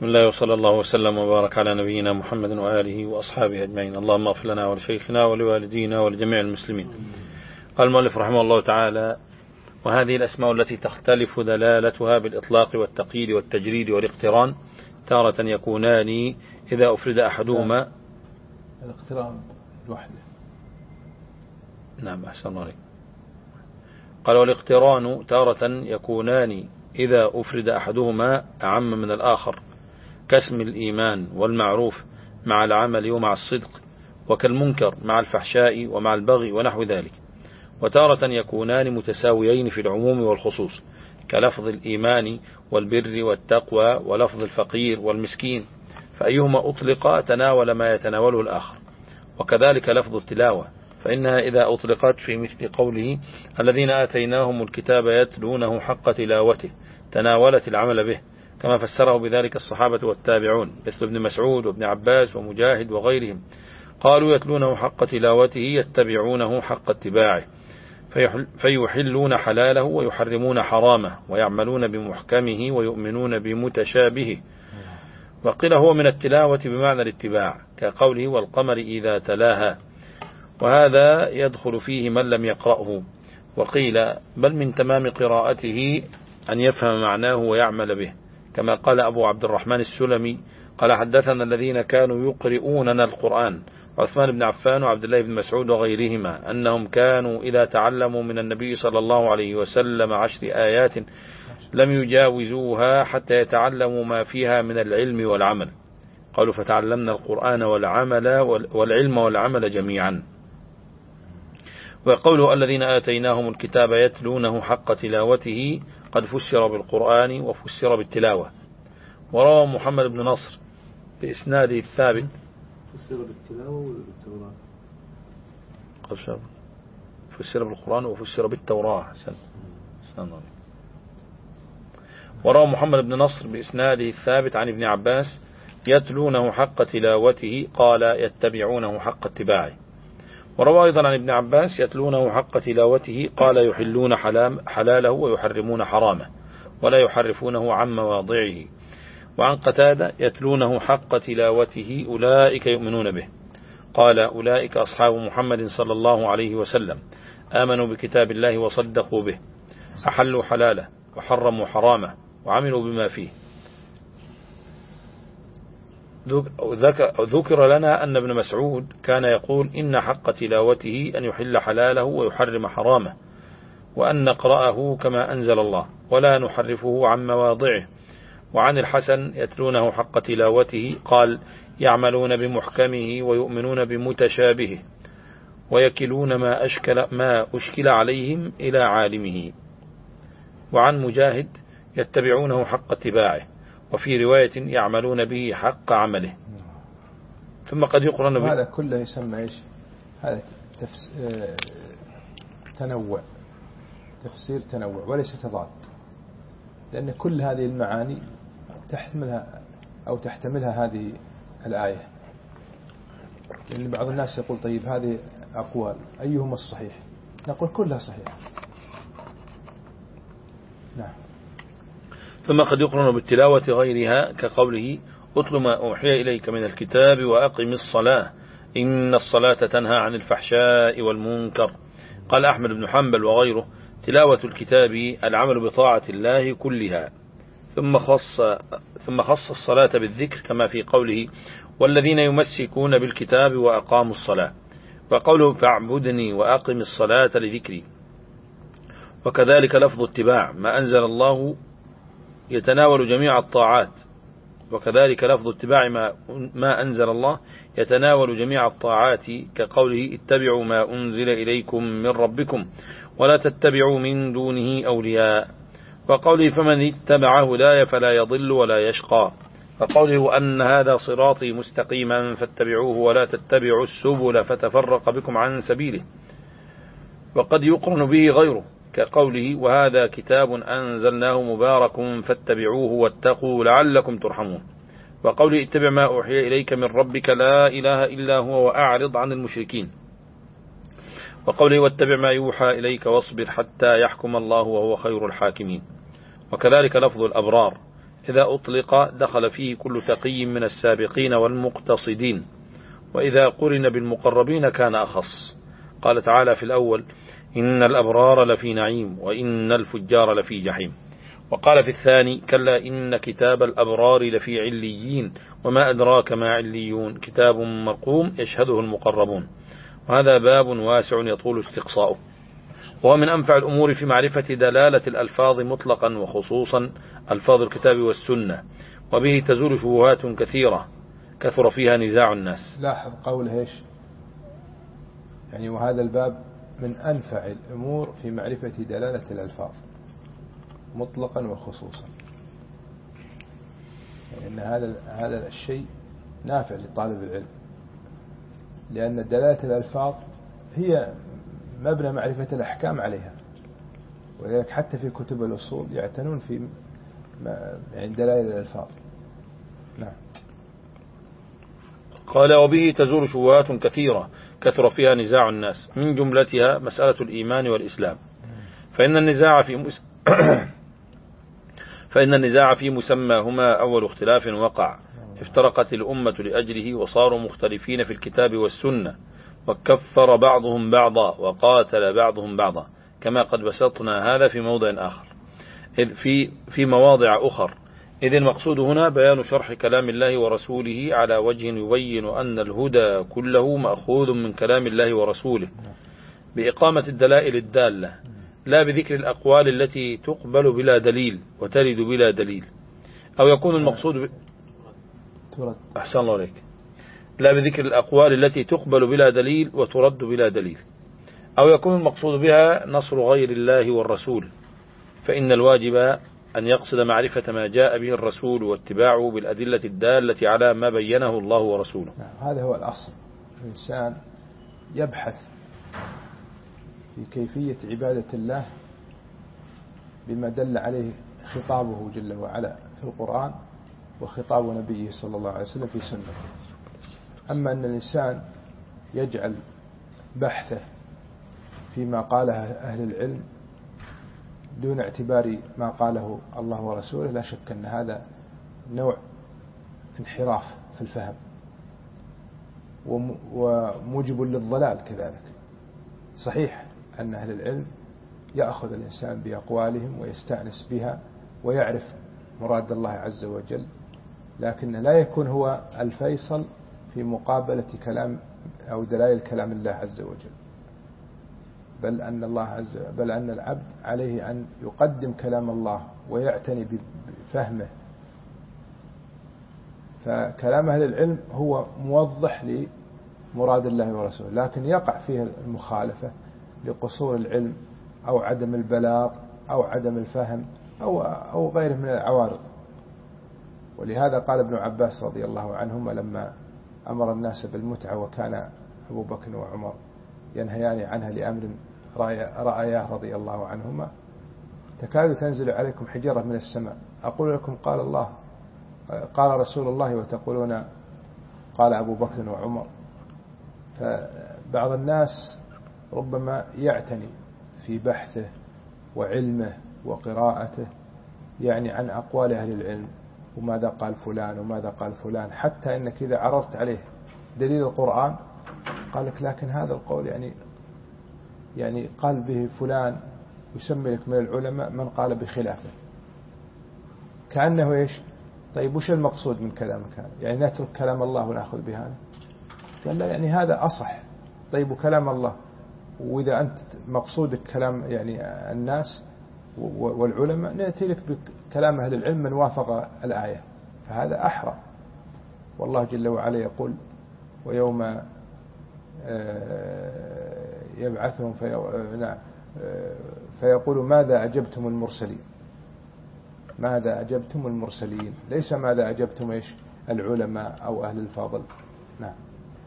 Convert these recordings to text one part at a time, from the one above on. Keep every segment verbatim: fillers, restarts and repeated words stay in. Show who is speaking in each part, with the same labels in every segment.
Speaker 1: بسم الله وصلى الله وسلم وبارك على نبينا محمد وآله وأصحابه أجمعين. اللهم اغفر لنا ولشيخنا ولوالدينا ولجميع المسلمين. قال المؤلف رحمه الله تعالى: وهذه الأسماء التي تختلف دلالتها بالإطلاق والتقييد والتجريد والاقتران تارة يكونان إذا أفرد أحدهما.
Speaker 2: الاقتران لوحده.
Speaker 1: نعم أحسن الله. قال: والاقتران تارة يكونان إذا أفرد أحدهما أعم من الآخر، كاسم الإيمان والمعروف مع العمل ومع الصدق، وكالمنكر مع الفحشاء ومع البغي ونحو ذلك. وتارة يكونان متساويين في العموم والخصوص، كلفظ الإيمان والبر والتقوى ولفظ الفقير والمسكين، فأيهما أطلق تناول ما يتناوله الآخر. وكذلك لفظ التلاوة، فإنها إذا أطلقت في مثل قوله: الذين آتيناهم الكتاب يتلونه حق تلاوته، تناولت العمل به، كما فسره بذلك الصحابة والتابعون مثل ابن مسعود وابن عباس ومجاهد وغيرهم، قالوا: يتلونه حق تلاوته يتبعونه حق اتباعه، فيحلون حلاله ويحرمون حرامه، ويعملون بمحكمه ويؤمنون بمتشابهه. وقيل هو من التلاوة بمعنى الاتباع، كقوله: والقمر إذا تلاها، وهذا يدخل فيه من لم يقرأه. وقيل بل من تمام قراءته أن يفهم معناه ويعمل به، كما قال أبو عبد الرحمن السلمي قال: حدثنا الذين كانوا يقرؤوننا القرآن، عثمان بن عفان وعبد الله بن مسعود وغيرهما، أنهم كانوا إذا تعلموا من النبي صلى الله عليه وسلم عشر آيات لم يجاوزوها حتى يتعلموا ما فيها من العلم والعمل. قالوا: فتعلمنا القرآن والعمل والعلم والعمل جميعا. وقوله: الذين آتيناهم الكتاب يتلونه حق تلاوته قد فسر بالقرآن وفسر بالتلاوة. وروى محمد بن نصر بإسناده الثابت
Speaker 2: فسر بالتلاوة والتوراة.
Speaker 1: فسر بالقرآن وفسر بالتوراة. وروى محمد بن نصر بإسناده الثابت عن ابن عباس: يتلونه حق تلاوته، قال: يتبعونه حق اتباعه. وروى أيضا عن ابن عباس: يتلونه حق تلاوته، قال: يحلون حلاله ويحرمون حرامه ولا يحرفونه عن مواضعه. وعن قتادة: يتلونه حق تلاوته أولئك يؤمنون به، قال: أولئك أصحاب محمد صلى الله عليه وسلم، آمنوا بكتاب الله وصدقوا به، أحلوا حلاله وحرموا حرامه وعملوا بما فيه. ذكر لنا أن ابن مسعود كان يقول: إن حق تلاوته أن يحل حلاله ويحرم حرامه، وأن نقرأه كما أنزل الله ولا نحرفه عن مواضعه. وعن الحسن: يتلونه حق تلاوته، قال: يعملون بمحكمه ويؤمنون بمتشابهه ويكلون ما أشكل, ما أشكل عليهم إلى عالمه. وعن مجاهد: يتبعونه حق اتباعه، وفي رواية: يعملون به حق عمله. ثم قد يقرن به.
Speaker 2: هذا كله يسمى إيش؟ هذا تفس... تنوع، تفسير تنوع وليس تضاد، لأن كل هذه المعاني تحتملها أو تحتملها هذه الآية. لأن بعض الناس يقول: طيب هذه أقوال أيهما الصحيح؟ نقول كلها صحيح. نعم.
Speaker 1: ثم قد يقرن بالتلاوة غيرها، كقوله: أتل ما أوحي إليك من الكتاب وأقم الصلاة إن الصلاة تنهى عن الفحشاء والمنكر. قال أحمد بن حنبل وغيره: تلاوة الكتاب العمل بطاعة الله كلها. ثم خص, ثم خص الصلاة بالذكر، كما في قوله: والذين يمسكون بالكتاب وأقاموا الصلاة، وقوله: فاعبدني وأقم الصلاة لذكري. وكذلك لفظ اتباع ما أنزل الله يتناول جميع الطاعات، وكذلك لفظ اتباع ما, ما أنزل الله يتناول جميع الطاعات، كقوله: اتبعوا ما أنزل إليكم من ربكم ولا تتبعوا من دونه أولياء. وقوله: فمن اتبع هداي فلا يضل ولا يشقى. وقوله: أن هذا صراطي مستقيما فاتبعوه ولا تتبعوا السبل فتفرق بكم عن سبيله. وقد يقرن به غيره، كقوله: وهذا كتاب أنزلناه مبارك فاتبعوه واتقوا لعلكم ترحمون. وقوله: اتبع ما أوحي إليك من ربك لا إله إلا هو وأعرض عن المشركين. وقوله: واتبع ما يوحى إليك واصبر حتى يحكم الله وهو خير الحاكمين. وكذلك لفظ الأبرار إذا أطلق دخل فيه كل تقي من السابقين والمقتصدين، وإذا قرن بالمقربين كان أخص. قال تعالى في الأول: إن الأبرار لفي نعيم وإن الفجار لفي جحيم. وقال في الثاني: كلا إن كتاب الأبرار لفي عليين وما أدراك ما عليون كتاب مرقوم يشهده المقربون. وهذا باب واسع يطول استقصاؤه، وهو من أنفع الأمور في معرفة دلالة الألفاظ مطلقا وخصوصا ألفاظ الكتاب والسنة، وبه تزول شبهات كثيرة كثر فيها نزاع الناس.
Speaker 2: لاحظ قوله إيش يعني: وهذا الباب من أنفع الأمور في معرفة دلالة الألفاظ مطلقا وخصوصا، يعني أن هذا هذا الشيء نافع لطالب العلم، لأن دلالة الألفاظ هي مبنى معرفة الأحكام عليها، ولذلك حتى في كتب الأصول يعتنون في يعني دلائل الألفاظ. نعم.
Speaker 1: قال: وبه تزول شبهات كثيرة كثر فيها نزاع الناس، من جملتها مسألة الإيمان والإسلام. فإن النزاع في مس... فإن النزاع في مسماهما أول اختلاف وقع، افترقت الأمة لأجله وصاروا مختلفين في الكتاب والسنة، وكفر بعضهم بعضا وقاتل بعضهم بعضا، كما قد بسطنا هذا في موضع آخر إذ في في مواضع أخر. إذ المقصود هنا بيان شرح كلام الله ورسوله على وجه يبين أن الهدى كله مأخوذ من كلام الله ورسوله، بإقامة الدلائل الدالة، لا بذكر الأقوال التي تقبل بلا دليل وترد بلا دليل، أو يكون المقصود ب... أحسن الله عليك، لا بذكر الأقوال التي تقبل بلا دليل وترد بلا دليل، أو يكون المقصود بها نصر غير الله والرسول، فإن الواجب أن يقصد معرفة ما جاء به الرسول واتباعه بالأدلة الدالة على ما بينه الله ورسوله.
Speaker 2: هذا هو الأصل. الإنسان يبحث في كيفية عبادة الله بما دل عليه خطابه جل وعلا في القرآن وخطاب نبيه صلى الله عليه وسلم في سنته. أما أن الإنسان يجعل بحثه فيما قاله أهل العلم دون اعتبار ما قاله الله ورسوله، لا شك أن هذا نوع انحراف في الفهم وموجب للضلال كذلك. صحيح أن أهل العلم يأخذ الإنسان بأقوالهم ويستأنس بها ويعرف مراد الله عز وجل، لكن لا يكون هو الفيصل في مقابلة كلام أو دلائل كلام الله عز وجل، بل أن الله عز بل أن العبد عليه أن يقدم كلام الله ويعتني بفهمه. فكلام أهل العلم هو موضح لمراد الله ورسوله، لكن يقع فيه المخالفة لقصور العلم أو عدم البلاغ أو عدم الفهم أو أو غيره من العوارض. ولهذا قال ابن عباس رضي الله عنهما لما أمر الناس بالمتعة وكان أبو بكر وعمر ينهيان عنها لأمر رأياه رضي الله عنهما: تكاد تنزل عليكم حجارة من السماء، أقول لكم قال الله قال رسول الله وتقولون قال أبو بكر وعمر. فبعض الناس ربما يعتني في بحثه وعلمه وقراءته يعني عن أقوال أهل العلم وماذا قال فلان وماذا قال فلان، حتى إنك إذا عرضت عليه دليل القرآن قال لك لكن هذا القول يعني يعني قال به فلان، يسمي لك من العلماء من قال بخلافه، كأنه إيش؟ طيب وش المقصود من كلامك هذا؟ يعني نترك كلام الله ونأخذ بهذا؟ قال لا، يعني هذا أصح. طيب وكلام الله، وإذا أنت مقصودك كلام يعني الناس والعلماء نأتي لك بكلام أهل العلم من وافق الآية، فهذا أحرى. والله جل وعلا يقول: ويوم يبعثهم في فيقول ماذا أجبتم المرسلين، ماذا أجبتم المرسلين، ليس ماذا أجبتم إيش العلماء أو أهل الفضل. نعم.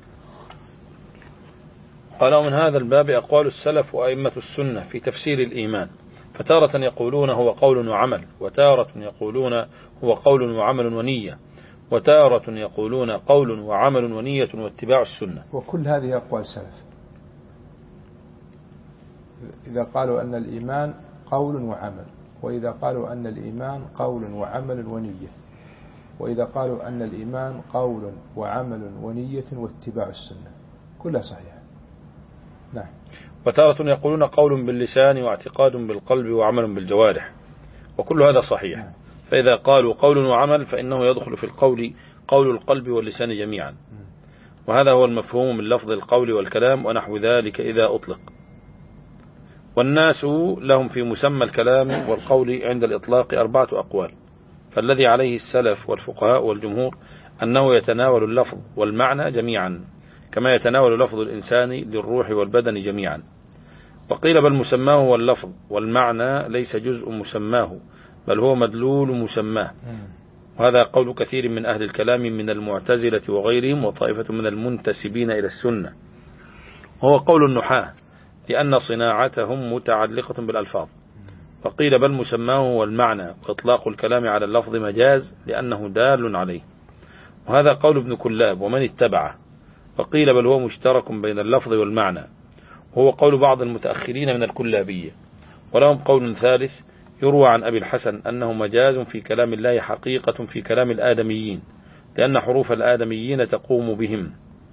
Speaker 1: قال: ومن هذا الباب أقوال السلف وأئمة السنة في تفسير الإيمان، فتارة يقولون هو قول وعمل، وتارة يقولون هو قول وعمل ونية، وتارة يقولون قول وعمل ونية واتباع السنة.
Speaker 2: وكل هذه أقوال سلف. إذا قالوا أن الإيمان قول وعمل وإذا قالوا أن الإيمان قول وعمل ونية، وإذا قالوا أن الإيمان قول وعمل ونية واتباع السنة، كلها صحيحة. نعم.
Speaker 1: وتارة يقولون قول باللسان واعتقاد بالقلب وعمل بالجوارح، وكل هذا صحيح. نعم. فإذا قالوا قول وعمل فإنه يدخل في القول قول القلب واللسان جميعا، وهذا هو المفهوم من لفظ القول والكلام ونحو ذلك إذا أطلق. والناس لهم في مسمى الكلام والقول عند الإطلاق أربعة أقوال، فالذي عليه السلف والفقهاء والجمهور أنه يتناول اللفظ والمعنى جميعا، كما يتناول لفظ الإنسان للروح والبدن جميعا. وقيل بل مسماه هو اللفظ والمعنى ليس جزء مسماه، بل هو مدلول مسماه. وهذا قول كثير من أهل الكلام من المعتزلة وغيرهم وطائفة من المنتسبين إلى السنة، وهو قول النحاة لأن صناعتهم متعلقة بالألفاظ. وقيل بل مسماه هو المعنى، وإطلاق الكلام على اللفظ مجاز لأنه دال عليه، وهذا قول ابن كلاب ومن اتبعه. وقيل بل هو مشترك بين اللفظ والمعنى، وهو قول بعض المتأخرين من الكلابية. ولهم قول ثالث يروى عن أبي الحسن أنه مجاز في كلام الله حقيقة في كلام الآدميين، لأن حروف الآدميين تقوم بهم،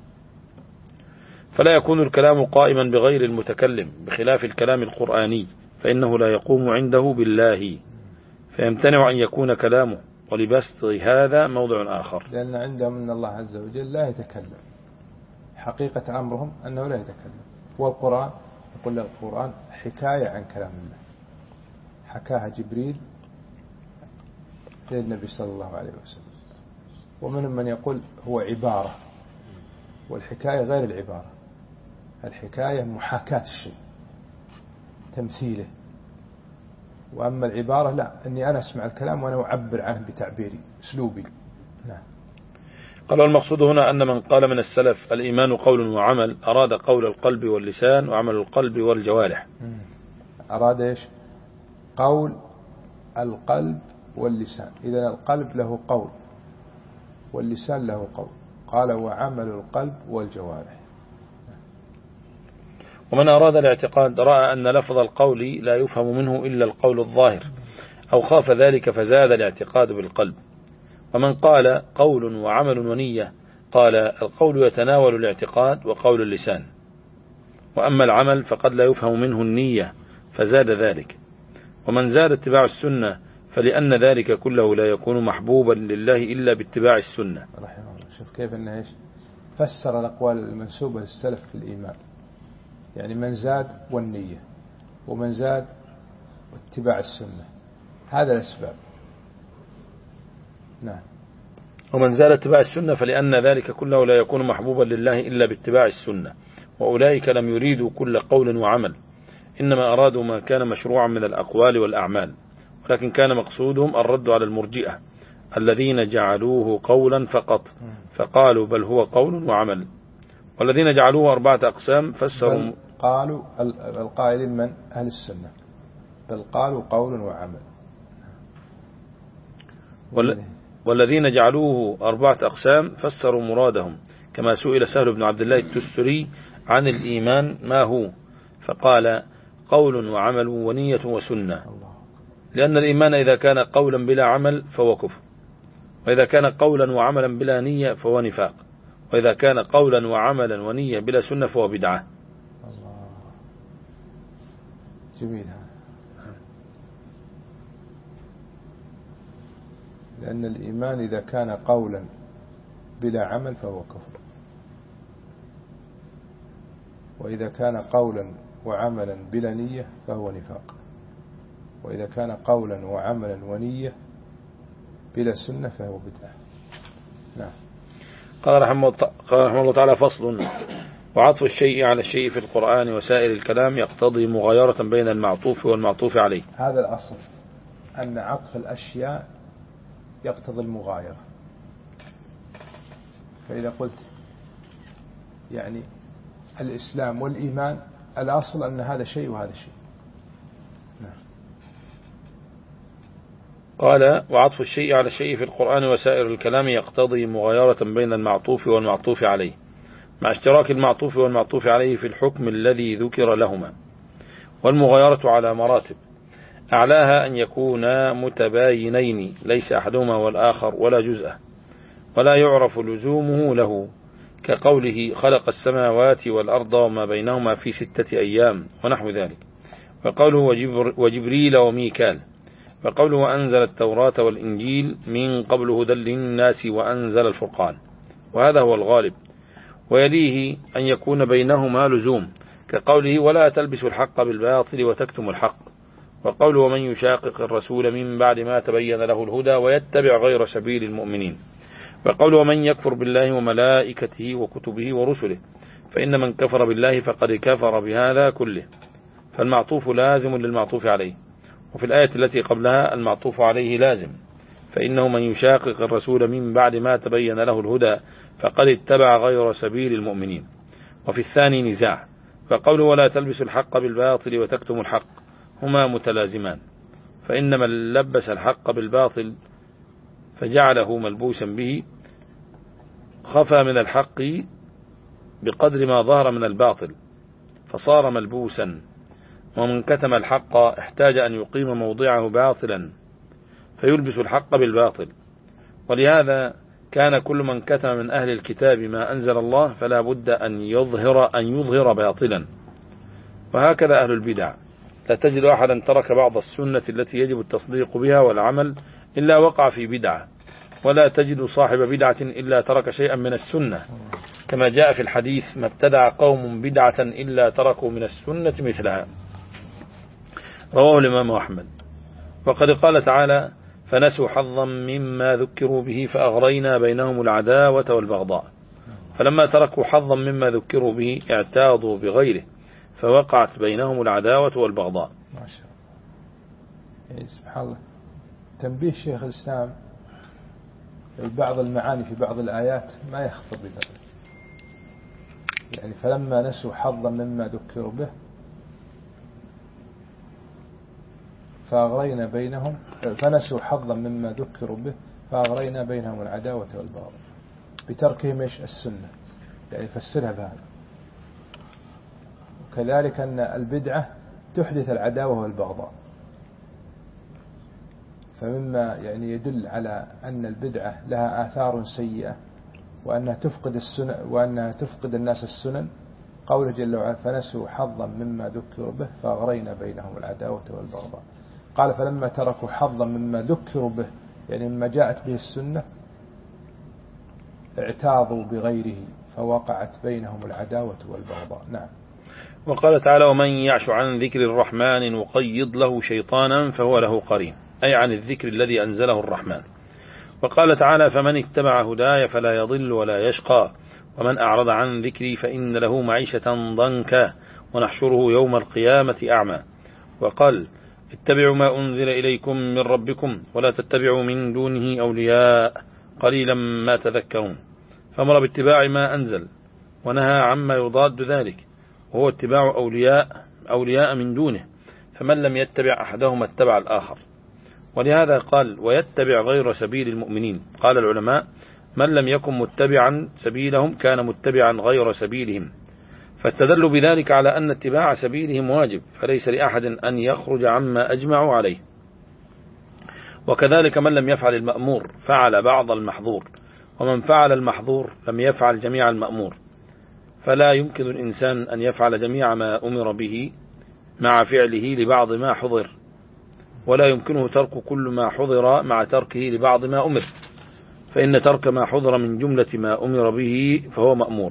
Speaker 1: فلا يكون الكلام قائما بغير المتكلم، بخلاف الكلام القرآني فإنه لا يقوم عنده بالله، فيمتنع أن يكون كلامه. ولبسط هذا موضع آخر،
Speaker 2: لأن عندهم أن الله عز وجل لا يتكلم، حقيقة أمرهم أنه لا يتكلم. والقرآن يقول القرآن حكاية عن كلام الله، حكاها جبريل للنبي صلى الله عليه وسلم. ومنهم من يقول هو عبارة، والحكاية غير العبارة، الحكاية محاكاة الشيء، تمثيله. وأما العبارة لا، أني أنا أسمع الكلام وأنا أعبر عنه بتعبيري أسلوبي. نعم.
Speaker 1: قال المقصود هنا أن من قال من السلف الإيمان قول وعمل أراد قول القلب واللسان وعمل القلب والجوارح.
Speaker 2: أراد إيش؟ قول القلب واللسان. إذن القلب له قول واللسان له قول، قال وعمل القلب والجوارح.
Speaker 1: ومن أراد الاعتقاد رأى أن لفظ القول لا يفهم منه إلا القول الظاهر، أو خاف ذلك فزاد الاعتقاد بالقلب. ومن قال قول وعمل ونية قال القول يتناول الاعتقاد وقول اللسان، وأما العمل فقد لا يفهم منه النية فزاد ذلك. ومن زاد اتباع السنة فلأن ذلك كله لا يكون محبوبا لله إلا باتباع السنة.
Speaker 2: رحمه الله. شوف كيف أنه إيش فسر الأقوال المنسوبة للسلف في الإيمان، يعني من زاد والنية، ومن زاد واتباع السنة، هذا الأسباب. نعم.
Speaker 1: ومن زاد اتباع السنة فلأن ذلك كله لا يكون محبوبا لله إلا باتباع السنة. وأولئك لم يريدوا كل قول وعمل، إنما أرادوا ما كان مشروعا من الأقوال والأعمال، ولكن كان مقصودهم الرد على المرجئة الذين جعلوه قولا فقط، فقالوا بل هو قول وعمل. والذين جعلوه أربعة أقسام فسروا،
Speaker 2: قالوا القائلين من أهل السنة، بل قالوا قول وعمل.
Speaker 1: والذين جعلوه أربعة أقسام فسروا مرادهم، كما سئل سهل بن عبد الله التستري عن الإيمان ما هو، فقال قول وعمل ونية وسنة، لأن الإيمان إذا كان قولا بلا عمل فهو كفر، وإذا كان قولا وعملا بلا نية فهو نفاق، وإذا كان قولا وعملا ونية بلا سنة فهو بدعة.
Speaker 2: الله جميل. لأن الإيمان إذا كان قولا بلا عمل فهو كفر، وإذا كان قولا وعملا بلا نية فهو نفاق، وإذا كان قولا وعملا ونية بلا سنة فهو بدعة. نعم.
Speaker 1: قال رحمه الله تعالى فصل: وعطف الشيء على الشيء في القرآن وسائر الكلام يقتضي مغايرة بين المعطوف والمعطوف عليه.
Speaker 2: هذا الأصل، أن عطف الأشياء يقتضي المغايرة. فإذا قلت يعني الإسلام والإيمان، الأصل أن هذا شيء وهذا شيء. نعم.
Speaker 1: قال: وعطف الشيء على الشيء في القرآن وسائر الكلام يقتضي مغايرة بين المعطوف والمعطوف عليه، مع اشتراك المعطوف والمعطوف عليه في الحكم الذي ذكر لهما. والمغايرة على مراتب: أعلاها أن يكونا متباينين ليس أحدهما والآخر ولا جزءه، ولا يعرف لزومه له، كقوله خلق السماوات والأرض وما بينهما في ستة أيام ونحو ذلك، وقوله وجبر وجبريل وميكال، وقوله وأنزل التوراة والإنجيل من قبل هدى للناس وأنزل الفرقان، وهذا هو الغالب. ويليه أن يكون بينهما لزوم، كقوله ولا تلبسوا الحق بالباطل وتكتموا الحق، وقوله ومن يشاقق الرسول من بعد ما تبين له الهدى ويتبع غير سبيل المؤمنين، وقوله ومن يكفر بالله وملائكته وكتبه ورسله فإن من كفر بالله فقد كفر بهذا كله، فالمعطوف لازم للمعطوف عليه. وفي الآية التي قبلها المعطوف عليه لازم، فإنه من يشاقق الرسول من بعد ما تبين له الهدى فقد اتبع غير سبيل المؤمنين. وفي الثاني نزاع، فقوله ولا تلبسوا الحق بالباطل وتكتموا الحق هما متلازمان، فإن من لبس الحق بالباطل فجعله ملبوسا به خفى من الحق بقدر ما ظهر من الباطل فصار ملبوسا، ومن كتم الحق احتاج أن يقيم موضعه باطلا فيلبس الحق بالباطل. ولهذا كان كل من كتم من أهل الكتاب ما أنزل الله فلا بد أن يظهر أن يظهر باطلا. وهكذا أهل البدع، لا تجد أحدا ترك بعض السنة التي يجب التصديق بها والعمل إلا وقع في بدعة، ولا تجد صاحب بدعة إلا ترك شيئا من السنة، كما جاء في الحديث ما ابتدع قوم بدعة إلا تركوا من السنة مثلها، رواه الإمام أحمد. وقد قال تعالى فنسوا حظا مما ذكروا به فأغرينا بينهم العداوة والبغضاء، فلما تركوا حظا مما ذكروا به اعتاضوا بغيره فوقعت بينهم العداوة والبغضاء.
Speaker 2: ما شاء الله. يعني سبحان الله، تنبيه شيخ الإسلام بعض المعاني في بعض الآيات ما يخطر بذلك، يعني فلما نسوا حظا مما ذكروا به فأغرينا بينهم فنسوا حظا مما ذكروا به فأغرينا بينهم العداوة والبغضاء، بتركهم ايش السنة، يعني فسرها بهذا. وكذلك أن البدعة تحدث العداوة والبغضاء، فمما يعني يدل على أن البدعة لها آثار سيئة وأنها تفقد السنن وأنها تفقد الناس السنن قوله جل وعلا فنسوا حظا مما ذكروا به فأغرينا بينهم العداوة والبغضاء. قال فلما تركوا حظا مما ذكروا به، يعني مما جاءت به السنة، اعتاضوا بغيره فوقعت بينهم العداوة والبغضاء. نعم.
Speaker 1: وقال تعالى ومن يعش عن ذكر الرحمن نقيض له شيطانا فهو له قرين، أي عن الذكر الذي أنزله الرحمن. وقال تعالى فمن اتبع هداي فلا يضل ولا يشقى ومن أعرض عن ذكري فإن له معيشة ضنكا ونحشره يوم القيامة أعمى. وقال اتبعوا ما أنزل إليكم من ربكم ولا تتبعوا من دونه أولياء قليلا ما تذكرون، فأمر باتباع ما أنزل ونهى عما يضاد ذلك، وهو اتباع أولياء أولياء من دونه، فمن لم يتبع أحدهما اتبع الآخر. ولهذا قال ويتبع غير سبيل المؤمنين. قال العلماء من لم يكن متبعا سبيلهم كان متبعا غير سبيلهم، فاستدلوا بذلك على أن اتباع سبيلهم واجب، فليس لأحد أن يخرج عما أجمعوا عليه. وكذلك من لم يفعل المأمور فعل بعض المحظور، ومن فعل المحظور لم يفعل جميع المأمور، فلا يمكن الإنسان أن يفعل جميع ما أمر به مع فعله لبعض ما حضر، ولا يمكنه ترك كل ما حضر مع تركه لبعض ما أمر، فإن ترك ما حضر من جملة ما أمر به فهو مأمور،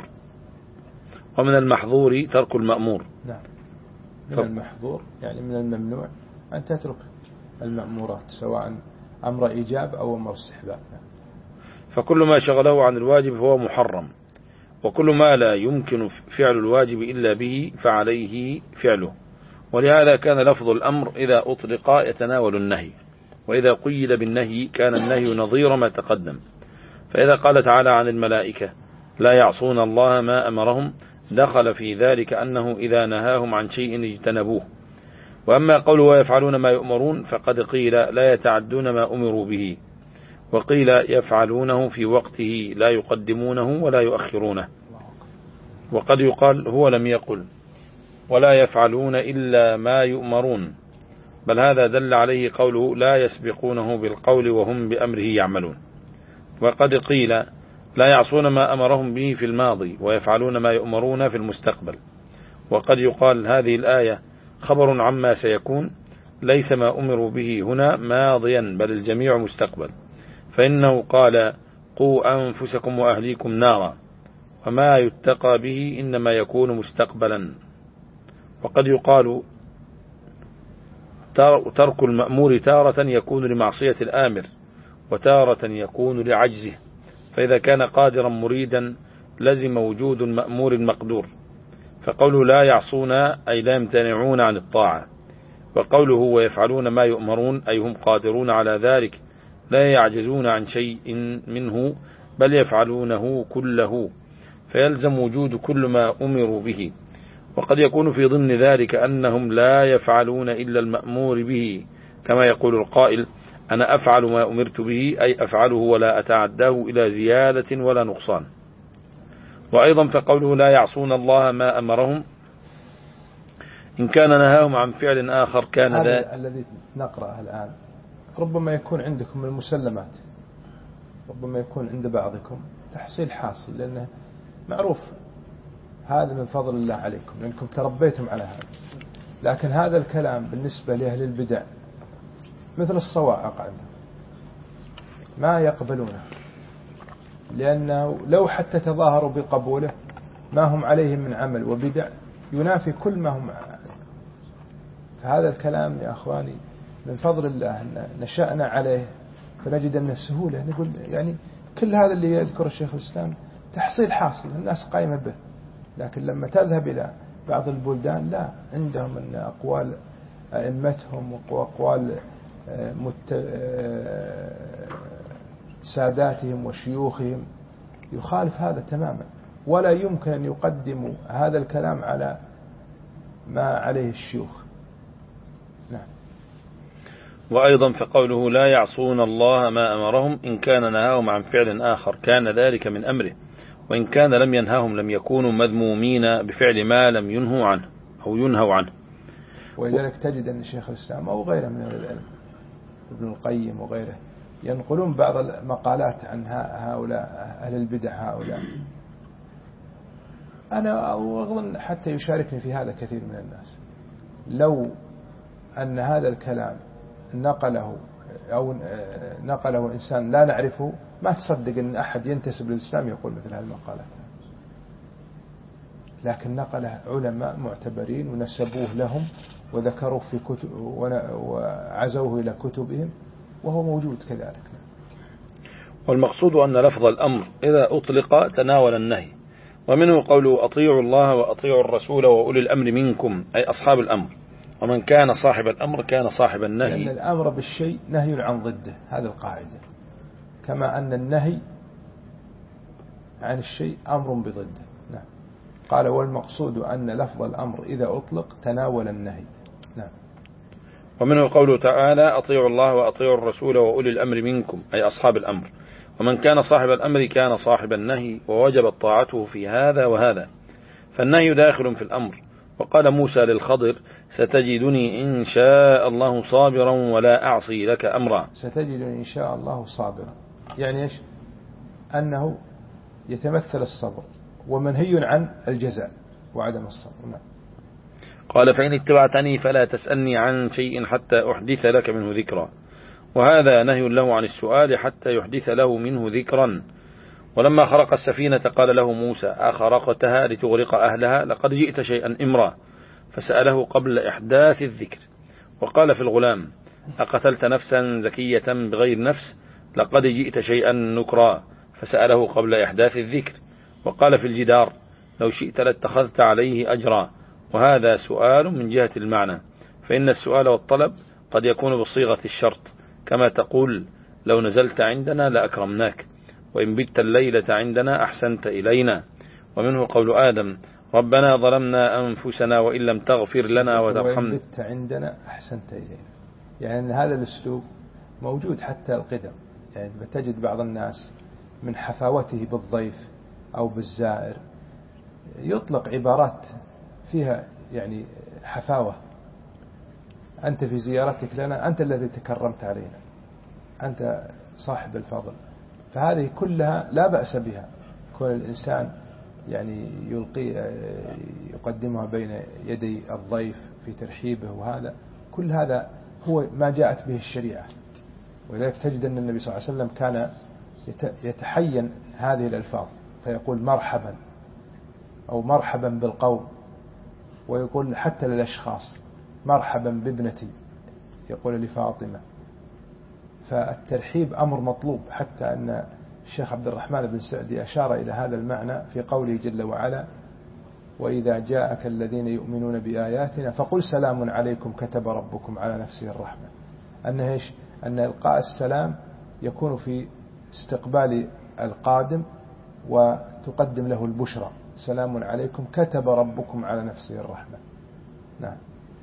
Speaker 1: ومن المحظور ترك المأمور.
Speaker 2: نعم. من المحظور يعني من الممنوع أن تترك المأمورات سواء أمر إيجاب أو أمر استحباب.
Speaker 1: فكل ما شغله عن الواجب هو محرم، وكل ما لا يمكن فعل الواجب إلا به فعليه فعله. ولهذا كان لفظ الأمر إذا أطلق يتناول النهي، وإذا قيد بالنهي كان النهي نظير ما تقدم. فإذا قال تعالى عن الملائكة لا يعصون الله ما أمرهم دخل في ذلك أنه إذا نهاهم عن شيء اجتنبوه. وأما قوله ويفعلون ما يؤمرون فقد قيل لا يتعدون ما أمروا به، وقيل يفعلونه في وقته لا يقدمونه ولا يؤخرونه. وقد يقال هو لم يقل ولا يفعلون إلا ما يؤمرون، بل هذا دل عليه قوله لا يسبقونه بالقول وهم بأمره يعملون. وقد قيل لا يعصون ما أمرهم به في الماضي ويفعلون ما يؤمرون في المستقبل. وقد يقال هذه الآية خبر عما سيكون، ليس ما أمروا به هنا ماضيا بل الجميع مستقبل، فإنه قال قوا أنفسكم وأهليكم نارا، وما يتقى به إنما يكون مستقبلا. وقد يقال ترك المأمور تارة يكون لمعصية الآمر وتارة يكون لعجزه، فإذا كان قادرا مريدا لزم وجود المأمور المقدور، فقوله لا يعصون أي لا يمتنعون عن الطاعة، وقوله ويفعلون ما يؤمرون أي هم قادرون على ذلك لا يعجزون عن شيء منه بل يفعلونه كله، فيلزم وجود كل ما أمروا به. وقد يكون في ضمن ذلك أنهم لا يفعلون إلا المأمور به، كما يقول القائل أنا أفعل ما أمرت به أي أفعله ولا أتعداه إلى زيادة ولا نقصان. وأيضا فقوله لا يعصون الله ما أمرهم إن كان نهاهم عن فعل آخر كان
Speaker 2: هذا
Speaker 1: ذا
Speaker 2: الذي نقرأه الآن ربما يكون عندكم من المسلمات، ربما يكون عند بعضكم تحصيل حاصل، لأنه معروف هذا من فضل الله عليكم لأنكم تربيتم على هذا. لكن هذا الكلام بالنسبة لأهل البدع مثل الصواعق عندهم ما يقبلونه، لأنه لو حتى تظاهروا بقبوله ما هم عليه من عمل وبدع ينافي كل ما هم عليه. فهذا الكلام يا أخواني من فضل الله أن نشأنا عليه فنجد أنه سهولة. نقول يعني كل هذا اللي يذكر الشيخ الإسلام تحصيل حاصل الناس قائمة به، لكن لما تذهب إلى بعض البلدان لا، عندهم أن أقوال أئمتهم وأقوال ساداتهم وشيوخهم يخالف هذا تماما، ولا يمكن أن يقدموا هذا الكلام على ما عليه الشيوخ. نعم.
Speaker 1: وأيضا فقوله لا يعصون الله ما أمرهم إن كان نهاهم عن فعل آخر كان ذلك من أمره، وإن كان لم ينهاهم لم يكونوا مذمومين بفعل ما لم ينهوا عنه أو ينهوا عنه.
Speaker 2: ولذلك تجد أن الشيخ الإسلام أو غيره من العلم ابن القيم وغيره ينقلون بعض المقالات عن هؤلاء أهل البدع هؤلاء. أنا أظن حتى يشاركني في هذا كثير من الناس، لو أن هذا الكلام نقله أو نقله إنسان لا نعرفه ما تصدق أن أحد ينتسب للإسلام يقول مثل هذه المقالات، لكن نقله علماء معتبرين ونسبوه لهم وذكروا في كتب وعزوه إلى كتبهم وهو موجود كذلك.
Speaker 1: والمقصود أن لفظ الأمر إذا أطلق تناول النهي، ومنه قوله أطيعوا الله وأطيعوا الرسول وأولي الأمر منكم أي أصحاب الأمر، ومن كان صاحب الأمر كان صاحب النهي.
Speaker 2: لأن الأمر بالشيء نهي عن ضده، هذا القاعدة، كما أن النهي عن الشيء أمر بضده. نعم. قال والمقصود أن لفظ الأمر إذا أطلق تناول النهي. نعم.
Speaker 1: ومنه قوله تعالى أطيعوا الله وأطيعوا الرسول وأولي الأمر منكم أي أصحاب الأمر، ومن كان صاحب الأمر كان صاحب النهي، ووجبت طاعته في هذا وهذا، فالنهي داخل في الأمر. وقال موسى للخضر ستجدني إن شاء الله صابرا ولا أعصي لك أمرا.
Speaker 2: ستجدني إن شاء الله صابرا يعني إيش؟ أنه يتمثل الصبر ومنهي عن الجزاء وعدم الصبر. نعم.
Speaker 1: قال فإن اتبعتني فلا تسألني عن شيء حتى أحدث لك منه ذكرا، وهذا نهي له عن السؤال حتى يحدث له منه ذكرا. ولما خرق السفينة قال له موسى أخرقتها لتغرق أهلها لقد جئت شيئا إمرا، فسأله قبل إحداث الذكر. وقال في الغلام أقتلت نفسا زكية بغير نفس لقد جئت شيئا نكرا، فسأله قبل إحداث الذكر. وقال في الجدار لو شئت لاتخذت عليه أجرا، وهذا سؤال من جهة المعنى، فإن السؤال والطلب قد يكون بصيغة الشرط، كما تقول لو نزلت عندنا لأكرمناك، وإن بت الليلة عندنا أحسنت إلينا. ومنه قول آدم ربنا ظلمنا أنفسنا وإن لم تغفر لنا وترحمنا
Speaker 2: وإن بت عندنا أحسنت إلينا، يعني أن هذا الأسلوب موجود حتى القدم. يعني بتجد بعض الناس من حفاوته بالضيف أو بالزائر يطلق عبارات فيها يعني حفاوة، أنت في زيارتك لنا أنت الذي تكرمت علينا، أنت صاحب الفضل. فهذه كلها لا بأس بها، كون الإنسان يعني يلقي يقدمها بين يدي الضيف في ترحيبه، وهذا كل هذا هو ما جاءت به الشريعة. ولذلك تجد أن النبي صلى الله عليه وسلم كان يتحين هذه الألفاظ فيقول مرحبا أو مرحبا بالقوم، ويقول حتى للأشخاص مرحبا بابنتي، يقول لفاطمة. فالترحيب أمر مطلوب، حتى أن الشيخ عبد الرحمن بن سعدي أشار إلى هذا المعنى في قوله جل وعلا: وإذا جاءك الذين يؤمنون بآياتنا فقل سلام عليكم كتب ربكم على نفسه الرحمة. أن إيش؟ أن إلقاء السلام يكون في استقبال القادم وتقدم له البشرى، سلام عليكم كتب ربكم على نفسه الرحمة. نعم.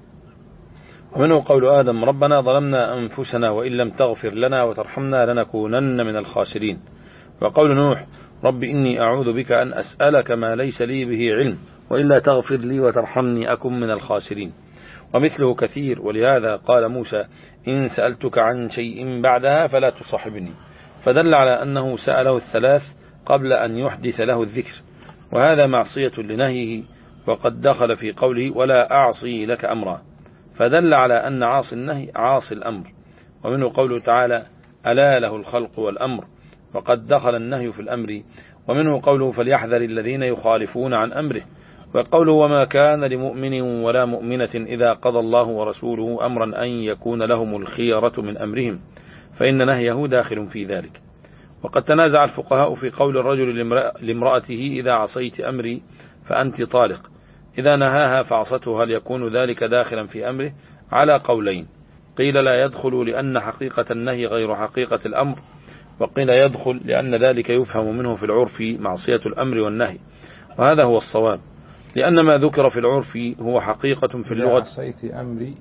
Speaker 1: ومنه قول آدم: ربنا ظلمنا أنفسنا وإن لم تغفر لنا وترحمنا لنكونن من الخاسرين. وقول نوح: رب إني أعوذ بك أن أسألك ما ليس لي به علم وإلا تغفر لي وترحمني أكن من الخاسرين. ومثله كثير. ولهذا قال موسى: إن سألتك عن شيء بعدها فلا تصاحبني، فدل على أنه سأله الثلاث قبل أن يحدث له الذكر، وهذا معصية لنهيه، وقد دخل في قوله: ولا أعصي لك أمرا، فدل على أن عاصي النهي عاصي الأمر. ومنه قوله تعالى: ألا له الخلق والأمر، وقد دخل النهي في الأمر. ومنه قوله: فليحذر الذين يخالفون عن أمره. وقوله: وما كان لمؤمن ولا مؤمنة إذا قضى الله ورسوله أمرا أن يكون لهم الخيرة من أمرهم، فإن نهيه داخل في ذلك. وقد تنازع الفقهاء في قول الرجل لامرأته: إذا عصيت أمري فأنت طالق، إذا نهاها فعصته هل يكون ذلك داخلا في أمره؟ على قولين: قيل لا يدخل لأن حقيقة النهي غير حقيقة الأمر، وقيل يدخل لأن ذلك يفهم منه في العرف معصية الأمر والنهي، وهذا هو الصواب، لأن ما ذكر في العرف هو حقيقة في اللغة.
Speaker 2: إذا عصيت أمري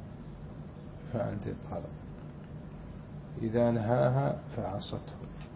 Speaker 2: فأنت طالق، إذا نهاها فعصته،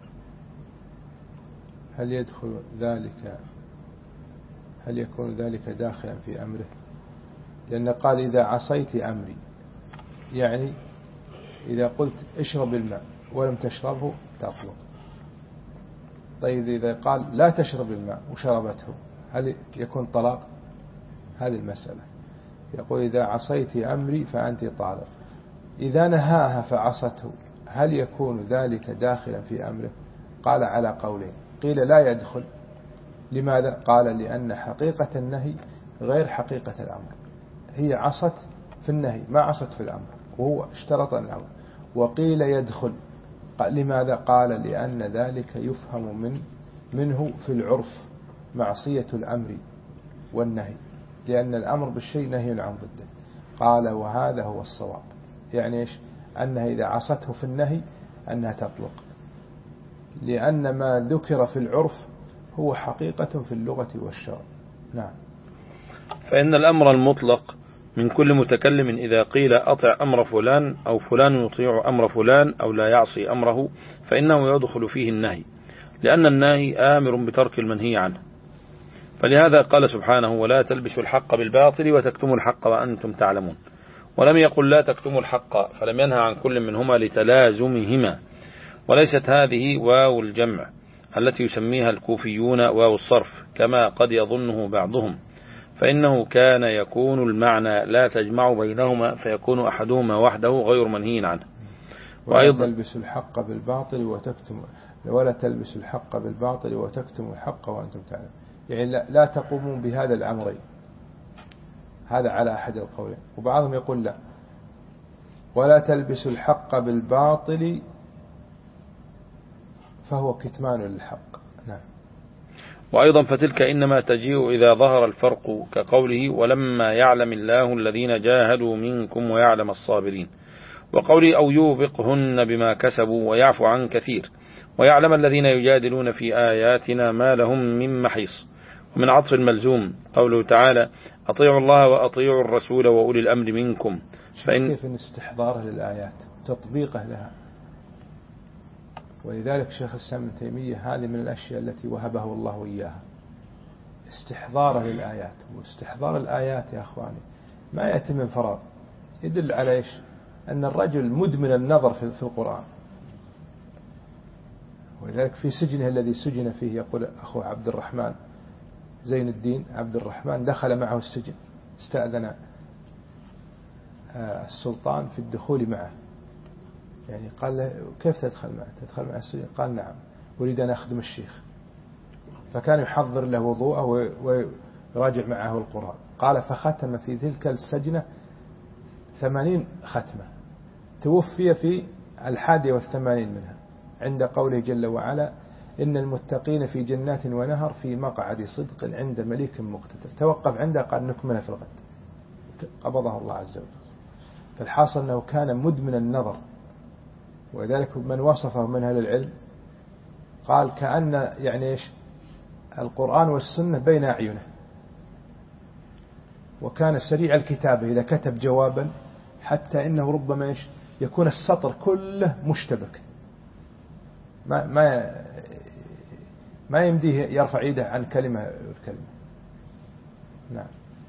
Speaker 2: هل يدخل ذلك هل يكون ذلك داخلا في أمره؟ لأن قال إذا عصيت أمري، يعني إذا قلت اشرب الماء ولم تشربه تطلق. طيب إذا قال لا تشرب الماء وشربته هل يكون طلاق؟ هذه المسألة. يقول إذا عصيت أمري فأنت طالق، إذا نهاها فعصته هل يكون ذلك داخلا في أمره؟ قال على قولين: قيل لا يدخل. لماذا؟ قال لأن حقيقة النهي غير حقيقة الأمر، هي عصت في النهي ما عصت في الأمر، وهو اشترط الأمر. وقيل يدخل. لماذا؟ قال لأن ذلك يفهم من منه في العرف معصية الأمر والنهي، لأن الأمر بالشيء نهي عن ضده. قال وهذا هو الصواب، يعني إيش؟ أنها إذا عصته في النهي أنها تطلق، لأن ما ذكر في العرف هو حقيقة في اللغة والشرع. نعم.
Speaker 1: فإن الأمر المطلق من كل متكلم إذا قيل أطع أمر فلان أو فلان يطيع أمر فلان أو لا يعصي أمره فإنه يدخل فيه النهي، لأن الناهي آمر بترك المنهي عنه. فلهذا قال سبحانه: ولا تلبسوا الحق بالباطل وتكتموا الحق وأنتم تعلمون. ولم يقل لا تكتموا الحق، فلم ينهى عن كل منهما لتلازمهما. وليست هذه واو الجمع التي يسميها الكوفيون واو الصرف كما قد يظنه بعضهم، فإنه كان يكون المعنى لا تجمع بينهما فيكون أحدهما وحده غير منهي عنه.
Speaker 2: ولا تلبسوا الحق بالباطل وتكتموا ولا تلبسوا الحق بالباطل وتكتموا الحق وأنتم تعلمون، يعني لا, لا تقومون بهذا الأمرين. هذا على أحد القولين. وبعضهم يقول لا، ولا تلبسوا الحق بالباطل فهو كتمان للحق. نعم.
Speaker 1: وأيضا فتلك إنما تجيء إذا ظهر الفرق، كقوله: ولما يعلم الله الذين جاهدوا منكم ويعلم الصابرين. وقوله: أو يوبقهن بما كسبوا ويعفو عن كثير، ويعلم الذين يجادلون في آياتنا ما لهم من محيص. ومن عطف الملزوم قوله تعالى: أطيعوا الله وأطيعوا الرسول وأولي الأمر منكم.
Speaker 2: فإن كيف استحضاره للآيات تطبيقه لها. ولذلك شيخ الإسلام ابن تيمية هذه من الأشياء التي وهبه الله إياها، استحضاره للآيات. واستحضار الآيات يا أخواني ما يأتي من فراغ، يدل على إيش؟ أن الرجل مدمن النظر في القرآن. ولذلك في سجنه الذي سجن فيه يقول أخوه عبد الرحمن زين الدين عبد الرحمن دخل معه السجن، استأذن السلطان في الدخول معه، يعني قال له كيف تدخل معه؟ تدخل معه السجن؟ قال نعم أريد أن أخدم الشيخ. فكان يحضر له وضوءه ويراجع معه القرآن. قال فختم في تلك السجنة ثمانين ختمة، توفي في الحادية والثمانين منها عند قوله جل وعلا إن المتقين في جنات ونهر في مقعد صدق عند مليك مقتدر. توقف عنده قال نكملها في الغد، قبضه الله عز وجل. فالحاصل أنه كان مدمن النظر، وذلك من وصفه من أهل العلم قال كأن يعني إيش القرآن والسنة بين أعينه، وكان سريع الكتابة إذا كتب جوابا حتى إنه ربما إيش يكون السطر كله مشتبك، ما ما ما يمديه يرفع يده عن كلمة والكلمة. نعم.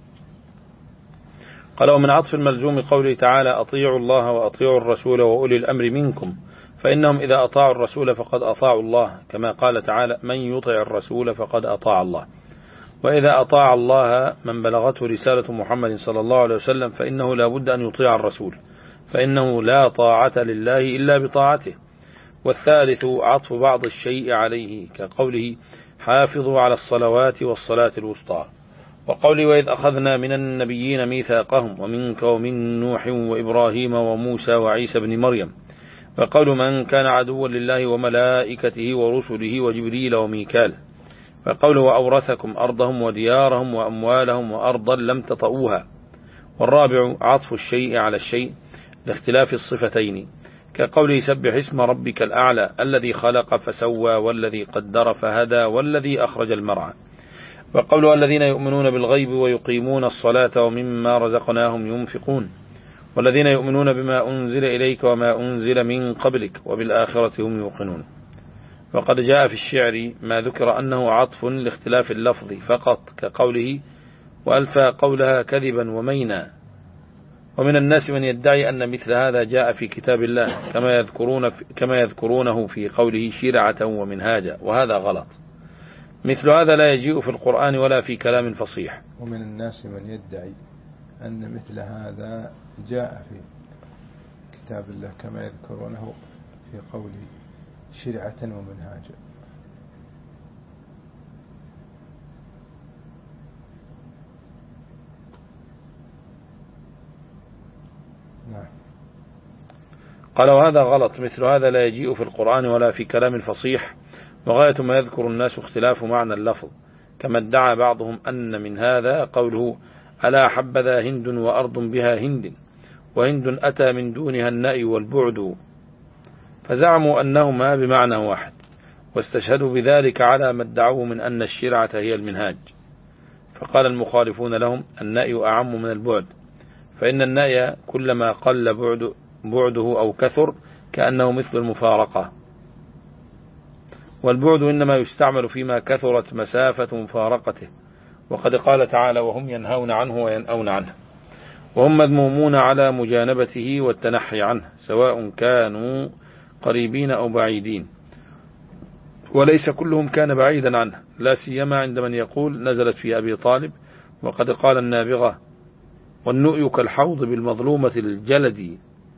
Speaker 1: قال ومن عطف الملزوم قوله تعالى أطيعوا الله وأطيعوا الرسول وأولي الأمر منكم، فإنهم إذا أطاعوا الرسول فقد أطاعوا الله، كما قال تعالى من يطع الرسول فقد أطاع الله. وإذا أطاع الله من بلغته رسالة محمد صلى الله عليه وسلم فإنه لا بد أن يطيع الرسول، فإنه لا طاعة لله إلا بطاعته. والثالث عطف بعض الشيء عليه كقوله حافظوا على الصلوات والصلاة الوسطى، وقوله وإذ أخذنا من النبيين ميثاقهم ومنك ومن نوح وإبراهيم وموسى وعيسى بن مريم، وقول من كان عدوا لله وملائكته ورسله وجبريل وميكال، وقوله وأورثكم أرضهم وديارهم وأموالهم وأرضا لم تطئوها. والرابع عطف الشيء على الشيء لاختلاف الصفتين كقوله سبح اسم ربك الأعلى الذي خلق فسوى والذي قدر فهدى والذي أخرج المرعى. وقوله الذين يؤمنون بالغيب ويقيمون الصلاة ومما رزقناهم ينفقون، والذين يؤمنون بما أنزل إليك وما أنزل من قبلك وبالآخرة هم يوقنون. وقد جاء في الشعر ما ذكر أنه عطف لاختلاف اللفظ فقط كقوله وألفى قولها كذبا ومينا. ومن الناس من يدعي أن مثل هذا جاء في كتاب الله كما يذكرون كما يذكرونه في قوله شرعة ومنهاجا، وهذا غلط. مثل هذا لا يجيء في القرآن ولا في كلام فصيح.
Speaker 2: ومن الناس من يدعي أن مثل هذا جاء في كتاب الله كما يذكرونه في قوله شرعة ومنهاجا. نعم.
Speaker 1: قال وهذا غلط، مثل هذا لا يجيء في القرآن ولا في كلام فصيح، وغاية ما يذكر الناس اختلاف معنى اللفظ، كما ادعى بعضهم أن من هذا قوله ألا حبذا هند وأرض بها هند وهند أتى من دونها النأي والبعد، فزعموا أنهما بمعنى واحد، واستشهدوا بذلك على ما ادعوه من أن الشرعة هي المنهاج. فقال المخالفون لهم النأي أعم من البعد، فإن النأي كلما قل بعد بعده أو كثر كأنه مثل المفارقة، والبعد إنما يستعمل فيما كثرت مسافة مفارقته. وقد قال تعالى وهم ينهون عنه وينأون عنه، وهم مذمومون على مجانبته والتنحي عنه سواء كانوا قريبين أو بعيدين، وليس كلهم كان بعيدا عنه، لا سيما عند من يقول نزلت في أبي طالب. وقد قال النابغة والنؤي كالحوض بالمظلومة الجلد،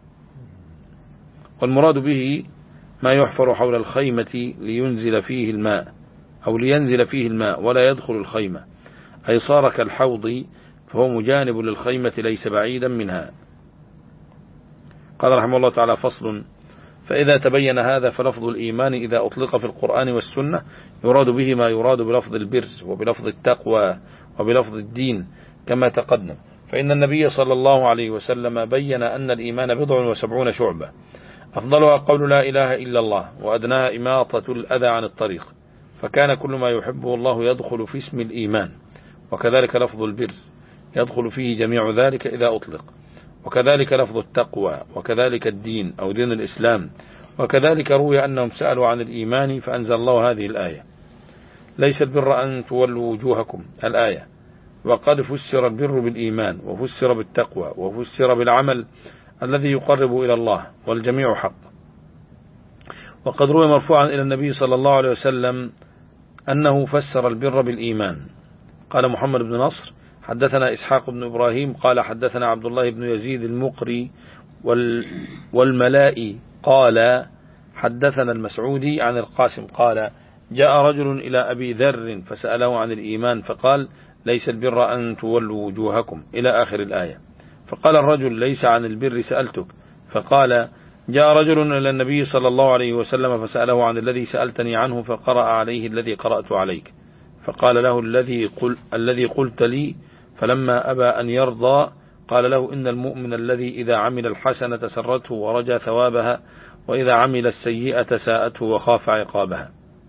Speaker 1: والمراد به ما يحفر حول الخيمة لينزل فيه الماء أو لينزل فيه الماء ولا يدخل الخيمة، أي صار كالحوض فهو مجانب للخيمة ليس بعيدا منها. قال رحمه الله تعالى فصل فإذا تبين هذا فلفظ الإيمان إذا أطلق في القرآن والسنة يراد به ما يراد بلفظ البر وبلفظ التقوى وبلفظ الدين كما تقدم، فإن النبي صلى الله عليه وسلم بين أن الإيمان بضع وسبعون شعبة، أفضلها قول لا إله إلا الله وأدناها إماطة الأذى عن الطريق، فكان كل ما يحبه الله يدخل في اسم الإيمان، وكذلك لفظ البر يدخل فيه جميع ذلك إذا أطلق، وكذلك لفظ التقوى، وكذلك الدين أو دين الإسلام، وكذلك روي أنهم سألوا عن الإيمان فأنزل الله هذه الآية ليس البر أن تولوا وجوهكم الآية، وقد فسر البر بالإيمان وفسر بالتقوى وفسر بالعمل الذي يقرب إلى الله، والجميع حق. وقد روي مرفوعا إلى النبي صلى الله عليه وسلم أنه فسر البر بالإيمان. قال محمد بن نصر حدثنا إسحاق بن إبراهيم قال حدثنا عبد الله بن يزيد المقري والملائي قال حدثنا المسعودي عن القاسم قال جاء رجل إلى أبي ذر فسأله عن الإيمان فقال ليس البر أن تولوا وجوهكم إلى آخر الآية. فقال الرجل ليس عن البر سألتك. فقال جاء رجل إلى النبي صلى الله عليه وسلم فسأله عن الذي سألتني عنه فقرأ عليه الذي قرأت عليك. فقال له الذي قل الذي قلت لي، فلما أبى أن يرضى قال له إن المؤمن الذي إذا عمل الحسنة سرته ورجى ثوابها، وإذا عمل السيئة ساءته وخاف عقابها.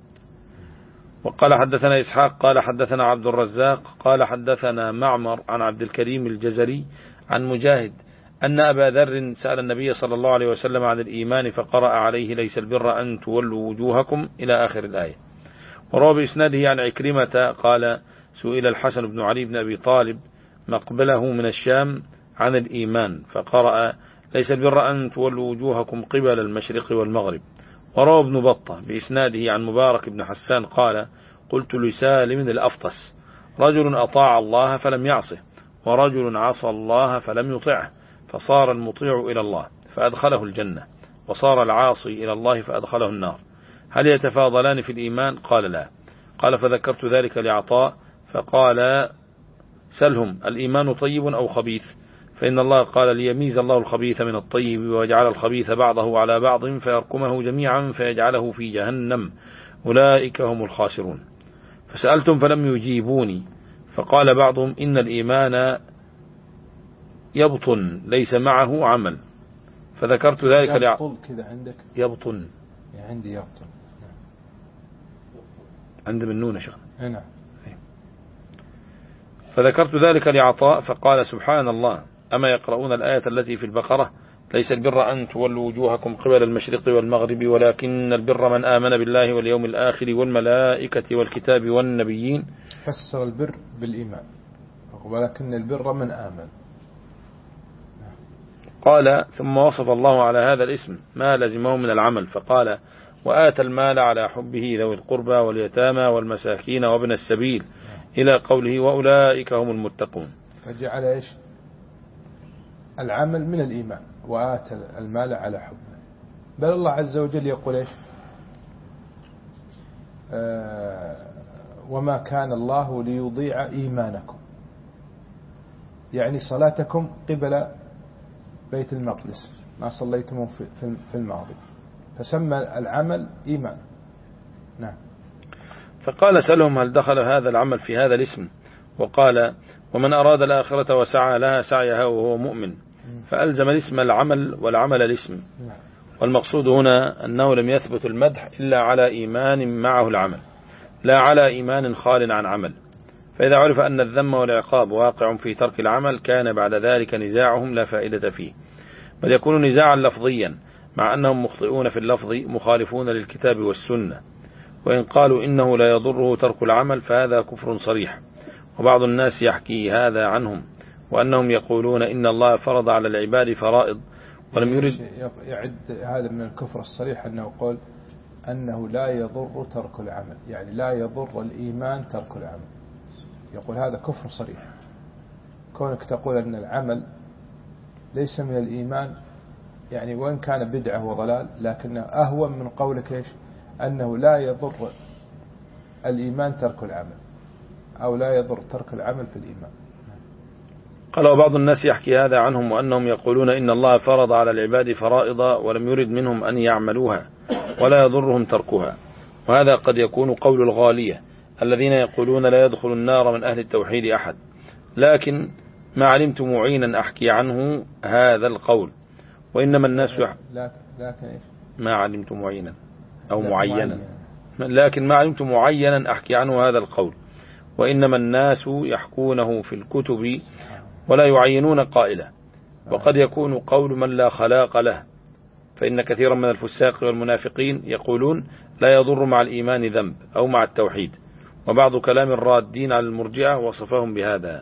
Speaker 1: وقال حدثنا إسحاق قال حدثنا عبد الرزاق قال حدثنا معمر عن عبد الكريم الجزري عن مجاهد أن أبا ذر سأل النبي صلى الله عليه وسلم عن الإيمان فقرأ عليه ليس البر أن تولوا وجوهكم إلى آخر الآية. وروى بإسناده عن عكرمة قال سئل الحسن بن علي بن أبي طالب مقبله من الشام عن الإيمان فقرأ ليس البر أن تولوا وجوهكم قبل المشرق والمغرب. وروى ابن بطة بإسناده عن مبارك بن حسان قال قلت لسالم الأفطس رجل أطاع الله فلم يعصه، ورجل عصى الله فلم يطعه، فصار المطيع إلى الله فأدخله الجنة، وصار العاصي إلى الله فأدخله النار، هل يتفاضلان في الإيمان؟ قال لا. قال فذكرت ذلك لعطاء فقال سلهم الإيمان طيب أو خبيث؟ فإن الله قال ليميز الله الخبيث من الطيب ويجعل الخبيث بعضه على بعض فيركمه جميعا فيجعله في جهنم، أولئك هم الخاسرون. فسألتم فلم يجيبوني، فقال بعضهم إن الإيمان يبطن ليس معه عمل، فذكرت ذلك
Speaker 2: يبطن كذا عندك
Speaker 1: يبطن
Speaker 2: عندي يبطن
Speaker 1: عند من نون شيخ
Speaker 2: هنا.
Speaker 1: فذكرت ذلك لعطاء فقال سبحان الله أما يقرؤون الآية التي في البقرة ليس البر أن تولوا وجوهكم قبل المشرق والمغرب ولكن البر من آمن بالله واليوم الآخر والملائكة والكتاب والنبيين.
Speaker 2: فسر البر بالإيمان ولكن البر من آمن.
Speaker 1: قال ثم وصف الله على هذا الاسم ما لزمه من العمل فقال وآتى المال على حبه ذوي القربى واليتامى والمساكين وابن السبيل إلى قوله وأولئك هم المتقون.
Speaker 2: فجعل إيش العمل من الإيمان وآتى المال على حبه. بل الله عز وجل يقول إيش آه وما كان الله ليضيع إيمانكم، يعني صلاتكم قبل بيت المقدس ما صليتم في الماضي، فسمى العمل إيمان. نعم.
Speaker 1: فقال سألهم هل دخل هذا العمل في هذا الاسم؟ وقال ومن أراد الآخرة وسعى لها سعيها وهو مؤمن، فألزم الاسم العمل والعمل الاسم. والمقصود هنا أنه لم يثبت المدح إلا على إيمان معه العمل لا على إيمان خال عن عمل. فإذا عرف أن الذم والعقاب واقع في ترك العمل كان بعد ذلك نزاعهم لا فائدة فيه، بل يكون نزاعا لفظيا مع أنهم مخطئون في اللفظ مخالفون للكتاب والسنة. وإن قالوا إنه لا يضره ترك العمل فهذا كفر صريح. وبعض الناس يحكي هذا عنهم وأنهم يقولون إن الله فرض على العباد فرائض ولم يرد.
Speaker 2: يعد هذا من الكفر الصريح أنه قال أنه لا يضر ترك العمل، يعني لا يضر الإيمان ترك العمل. يقول هذا كفر صريح. كونك تقول أن العمل ليس من الإيمان، يعني وإن كان بدعة وضلال لكنه أهون من قولك إيش أنه لا يضر الإيمان ترك العمل أو لا يضر ترك العمل في الإيمان.
Speaker 1: قال وبعض الناس يحكي هذا عنهم وأنهم يقولون إن الله فرض على العباد فرائض ولم يرد منهم أن يعملوها ولا يضرهم تركها. وهذا قد يكون قول الغالية الذين يقولون لا يدخل النار من أهل التوحيد أحد، لكن ما علمت معينا أحكي عنه هذا القول. وإنما الناس يح...
Speaker 2: لكن
Speaker 1: ما علمت معينا أو معينا، لكن ما علمت معينا أحكي عنه هذا القول. وإنما الناس يحكونه في الكتب ولا يعينون قائله، وقد يكون قول من لا خلاق له، فإن كثيرا من الفساق والمنافقين يقولون لا يضر مع الإيمان ذنب أو مع التوحيد، وبعض كلام الرادين على المرجئة وصفهم بهذا.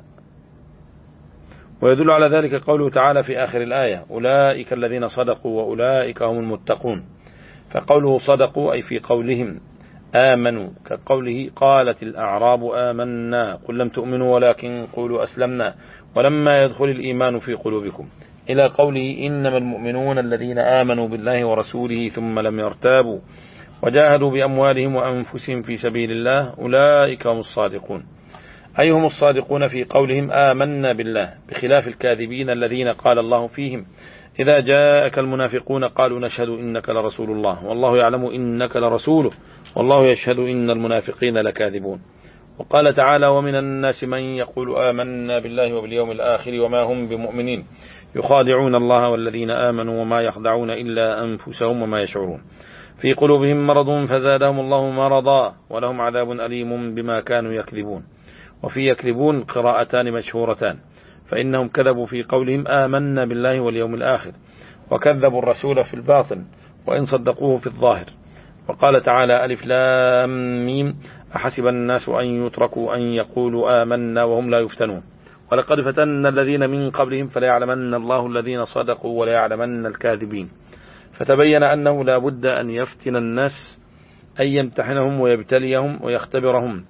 Speaker 1: ويدل على ذلك قوله تعالى في آخر الآية: أولئك الذين صدقوا وأولئك هم المتقون. فقوله صدقوا أي في قولهم آمنوا، كقوله قالت الأعراب آمنا قل لم تؤمنوا ولكن قولوا أسلمنا ولما يدخل الإيمان في قلوبكم، إلى قوله إنما المؤمنون الذين آمنوا بالله ورسوله ثم لم يرتابوا وجاهدوا بأموالهم وأنفسهم في سبيل الله أولئك هم الصادقون. أي هم الصادقون في قولهم آمنا بالله، بخلاف الكاذبين الذين قال الله فيهم: إذا جاءك المنافقون قالوا نشهد إنك لرسول الله والله يعلم إنك لرسوله والله يشهد إن المنافقين لكاذبون. وقال تعالى: ومن الناس من يقول آمنا بالله وباليوم الآخر وما هم بمؤمنين يخادعون الله والذين آمنوا وما يخدعون إلا أنفسهم وما يشعرون، في قلوبهم مرض فزادهم الله مرضا ولهم عذاب أليم بما كانوا يكذبون. وفي يكذبون قراءتان مشهورتان، فإنهم كذبوا في قولهم آمنا بالله واليوم الآخر، وكذبوا الرسول في الباطن وإن صدقوه في الظاهر. وقال تعالى: ألف لام ميم أحسب الناس أن يتركوا أن يقولوا آمنا وهم لا يفتنون ولقد فتنا الذين من قبلهم فليعلمن الله الذين صدقوا وليعلمن الكاذبين. فتبين أنه لا بد أن يفتن الناس، أن يمتحنهم ويبتليهم ويختبرهم.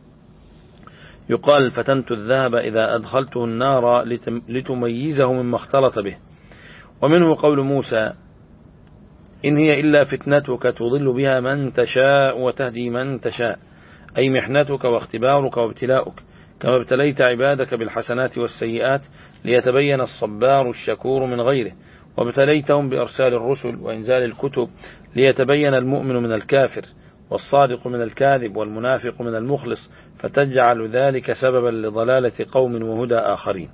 Speaker 1: يقال: فتنت الذهب إذا أدخلته النار لتميزه مما اختلط به. ومنه قول موسى: إن هي إلا فتنتك تضل بها من تشاء وتهدي من تشاء، أي محنتك واختبارك وابتلاؤك، كما ابتليت عبادك بالحسنات والسيئات ليتبين الصبار الشكور من غيره، وابتليتهم بإرسال الرسل وإنزال الكتب ليتبين المؤمن من الكافر والصادق من الكاذب والمنافق من المخلص، فتجعل ذلك سببا لضلالة قوم وهدى آخرين.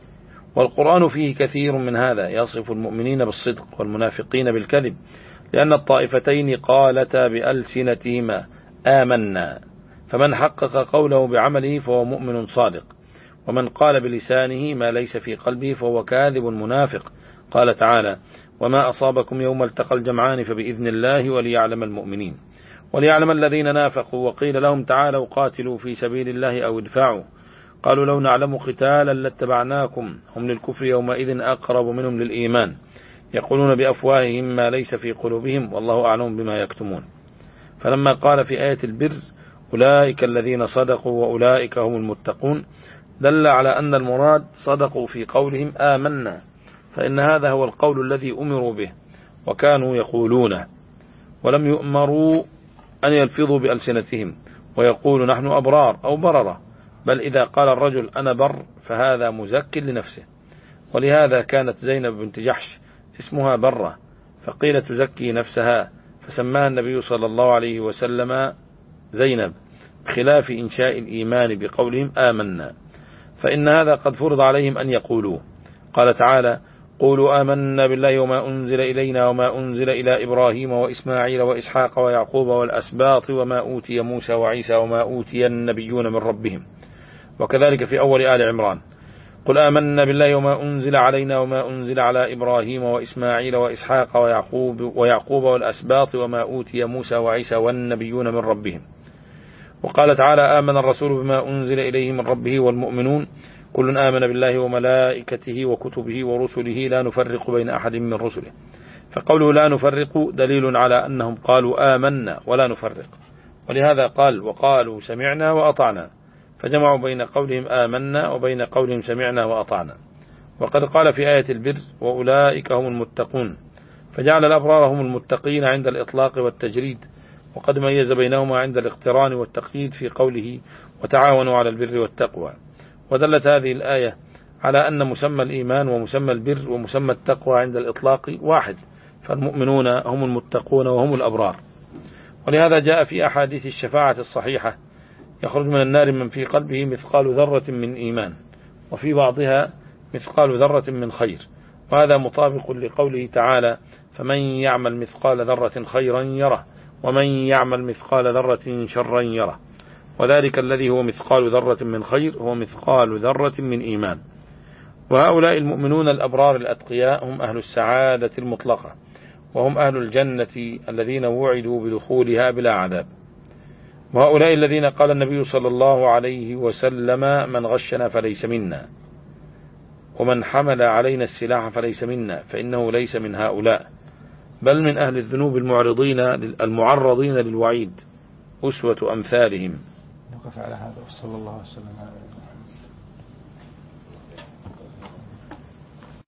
Speaker 1: والقرآن فيه كثير من هذا يصف المؤمنين بالصدق والمنافقين بالكذب، لأن الطائفتين قالتا بألسنتهما آمنا، فمن حقق قوله بعمله فهو مؤمن صادق، ومن قال بلسانه ما ليس في قلبه فهو كاذب منافق. قال تعالى: وما أصابكم يوم التقى الجمعان فبإذن الله وليعلم المؤمنين وليعلم الذين نافقوا. وقيل لهم: تعالوا قاتلوا في سبيل الله أو ادفعوا، قالوا لو نعلم قتالا لاتبعناكم، هم للكفر يومئذ أقرب منهم للإيمان، يقولون بأفواههم ما ليس في قلوبهم والله أعلم بما يكتمون. فلما قال في آية البر: أولئك الذين صدقوا وأولئك هم المتقون، دل على أن المراد صدقوا في قولهم آمنا، فإن هذا هو القول الذي أمروا به وكانوا يقولونه، ولم يؤمروا أن يلفظوا بألسنتهم ويقولوا نحن أبرار أو بررة، بل إذا قال الرجل أنا بر فهذا مزك لنفسه. ولهذا كانت زينب بنت جحش اسمها برة، فقيل تزكي نفسها، فسماها النبي صلى الله عليه وسلم زينب، بخلاف إنشاء الإيمان بقولهم آمنا، فإن هذا قد فرض عليهم أن يقولوا. قال تعالى: قولوا آمنا بالله وما أنزل إلينا وما أنزل إلى إبراهيم وإسماعيل وإسحاق ويعقوب والأسباط وما أوتي موسى وعيسى وما أوتي النبيون من ربهم. وكذلك في أول آل عمران: قل آمنا بالله وما أنزل علينا وما أنزل على إبراهيم وإسماعيل وإسحاق ويعقوب, ويعقوب والأسباط وما أوتي موسى وعيسى والنبيون من ربهم. وقال تعالى: آمن الرسول بما أنزل إليه من ربه والمؤمنون كل آمن بالله وملائكته وكتبه ورسله لا نفرق بين أحد من رسله. فقوله لا نفرق دليل على أنهم قالوا آمنا ولا نفرق، ولهذا قال: وقالوا سمعنا وأطعنا، فجمعوا بين قولهم آمنا وبين قولهم سمعنا وأطعنا. وقد قال في آية البر: وأولئك هم المتقون، فجعل الأبرار هم المتقين عند الإطلاق والتجريد، وقد ميز بينهما عند الاقتران والتقييد في قوله: وتعاونوا على البر والتقوى. ودلت هذه الآية على أن مسمى الإيمان ومسمى البر ومسمى التقوى عند الإطلاق واحد، فالمؤمنون هم المتقون وهم الأبرار. ولهذا جاء في أحاديث الشفاعة الصحيحة: يخرج من النار من في قلبه مثقال ذرة من إيمان، وفي بعضها مثقال ذرة من خير. وهذا مطابق لقوله تعالى: فمن يعمل مثقال ذرة خيرا يره ومن يعمل مثقال ذرة شرا يره. وذلك الذي هو مثقال ذرة من خير هو مثقال ذرة من إيمان. وهؤلاء المؤمنون الأبرار الأتقياء هم أهل السعادة المطلقة، وهم أهل الجنة الذين وعدوا بدخولها بلا عذاب. وهؤلاء الذين قال النبي صلى الله عليه وسلم من غشنا فليس منا، ومن حمل علينا السلاح فليس منا، فإنه ليس من هؤلاء، بل من أهل الذنوب المعرضين المعرضين للوعيد، أسوة أمثالهم.
Speaker 2: نقف على هذا وصلى الله وسلم على نبينا محمد.